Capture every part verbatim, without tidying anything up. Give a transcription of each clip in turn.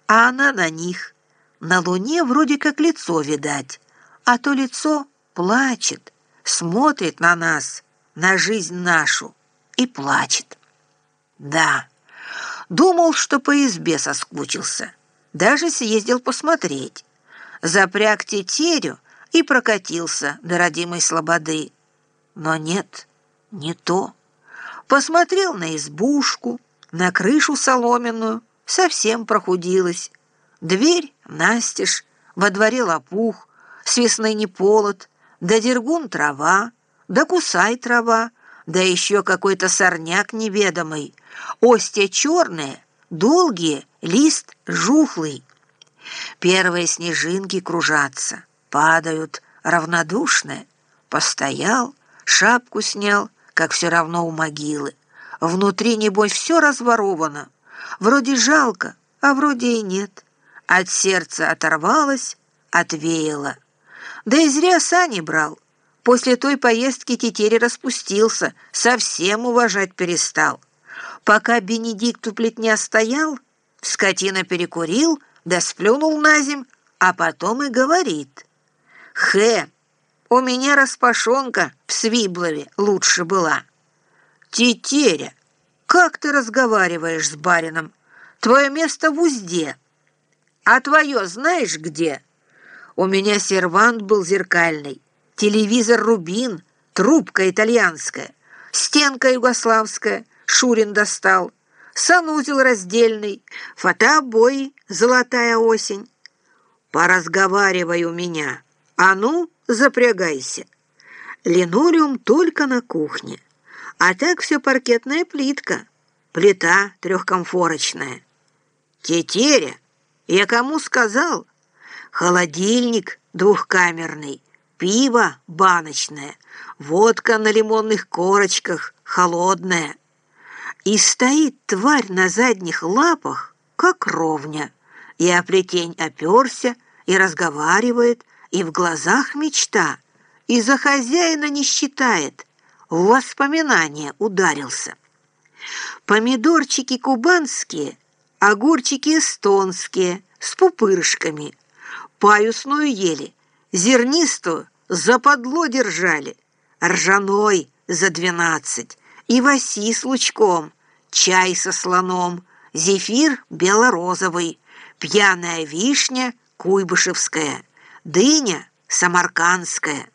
а она на них. На луне вроде как лицо видать, а то лицо плачет, смотрит на нас, на жизнь нашу, и плачет. Да, думал, что по избе соскучился, даже съездил посмотреть. Запряг тетерю и прокатился до родимой слободы. Но нет, не то. Посмотрел на избушку, на крышу соломенную, совсем прохудилась. Дверь настежь, во дворе лопух, с весны не полот, да дергун трава, да кусай трава, да еще какой-то сорняк неведомый, остья черные, долгие, лист жухлый. Первые снежинки кружатся, падают, равнодушные. Постоял, шапку снял, как все равно у могилы. Внутри, небось, все разворовано. Вроде жалко, а вроде и нет. От сердца оторвалось, отвеяло. Да и зря сани брал. После той поездки тетеря распустился, совсем уважать перестал. Пока Бенедикт у плетня стоял, скотина перекурил, да сплюнул на земь, а потом и говорит: «Хе, у меня распашонка в Свиблове лучше была». «Тетеря, как ты разговариваешь с барином? Твое место в узде. А твое знаешь где? У меня сервант был зеркальный, телевизор «Рубин», трубка итальянская, стенка югославская, Шурин достал, санузел раздельный, фотообои «Золотая осень». Поразговаривай у меня, а ну, запрягайся. Линолеум только на кухне, а так все паркетная плитка, плита трехкомфорочная. Тетеря, я кому сказал? Холодильник двухкамерный, пиво баночное, водка на лимонных корочках, холодная. И стоит тварь на задних лапах, как ровня, и о плетень оперся, и разговаривает, и в глазах мечта, и за хозяина не считает, в воспоминания ударился. Помидорчики кубанские, огурчики эстонские, с пупырышками, паюсную ели, зернистую западло держали, ржаной за двенадцать, и васи с лучком, чай со слоном, зефир бело-розовый, пьяная вишня куйбышевская, дыня самаркандская.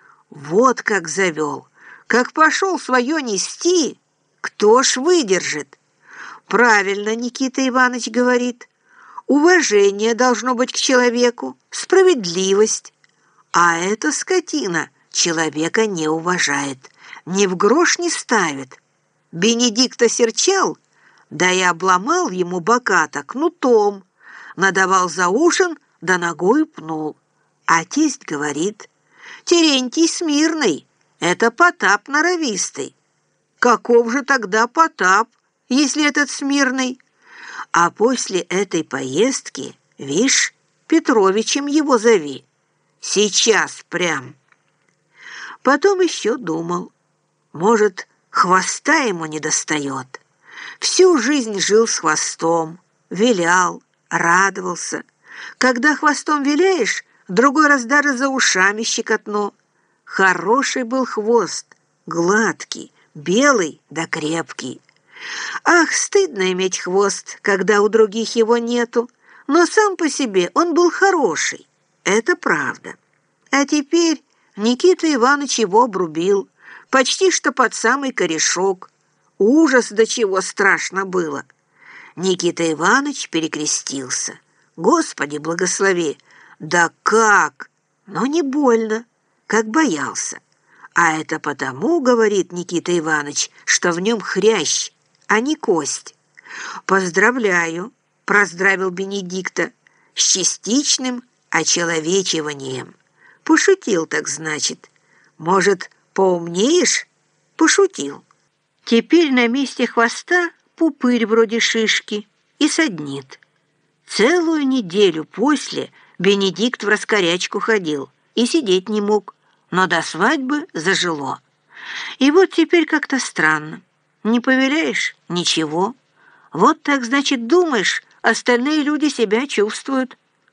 Вот как завел, как пошел свое нести, кто ж выдержит? Правильно Никита Иванович говорит, уважение должно быть к человеку, справедливость. А эта скотина человека не уважает, ни в грош не ставит. Бенедикта серчал, да и обломал ему бока-то кнутом, надавал за ужин, да ногою пнул. А тесть говорит: «Терентий Смирный, это Потап норовистый». Каков же тогда Потап, если этот Смирный? А после этой поездки, вишь, Петровичем его зови. Сейчас прям. Потом еще думал, может, хвоста ему не достает. Всю жизнь жил с хвостом, вилял, радовался. Когда хвостом виляешь, другой раз даже за ушами щекотно. Хороший был хвост, гладкий, белый да крепкий. Ах, стыдно иметь хвост, когда у других его нету, но сам по себе он был хороший, это правда. А теперь Никита Иванович его обрубил, почти что под самый корешок. Ужас, до чего страшно было. Никита Иванович перекрестился. Господи, благослови! Да как? Но не больно, как боялся. А это потому, говорит Никита Иванович, что в нем хрящ, а не кость. Поздравляю, поздравил Бенедикта, с частичным очеловечиванием. Пошутил так, значит. Может, поумнеешь? Пошутил. Теперь на месте хвоста пупырь вроде шишки и саднит. Целую неделю после Бенедикт в раскорячку ходил и сидеть не мог, но до свадьбы зажило. И вот теперь как-то странно. Не повеляешь — ничего. Вот так, значит, думаешь, остальные люди себя чувствуют.